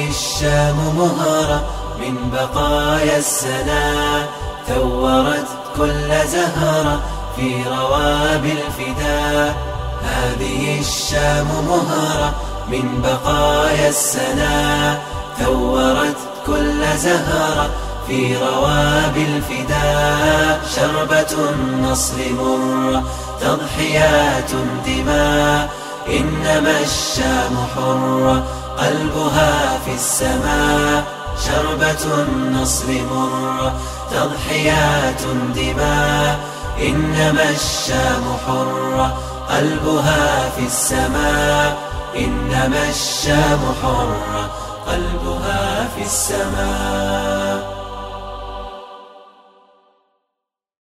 الشام مهرة من بقايا السنا، ثورت كل زهرة في روابي الفداء. هذه الشام مهرة من بقايا السنا، ثورت كل زهرة في روابي الفداء. شربة النصر مرة، تضحيات دماء، إنما الشام حرة قلبها في السماء. شربة النصر مرة، تضحيات دماء، إنما الشام حرة قلبها في السماء. إنما الشام حرة قلبها في السماء.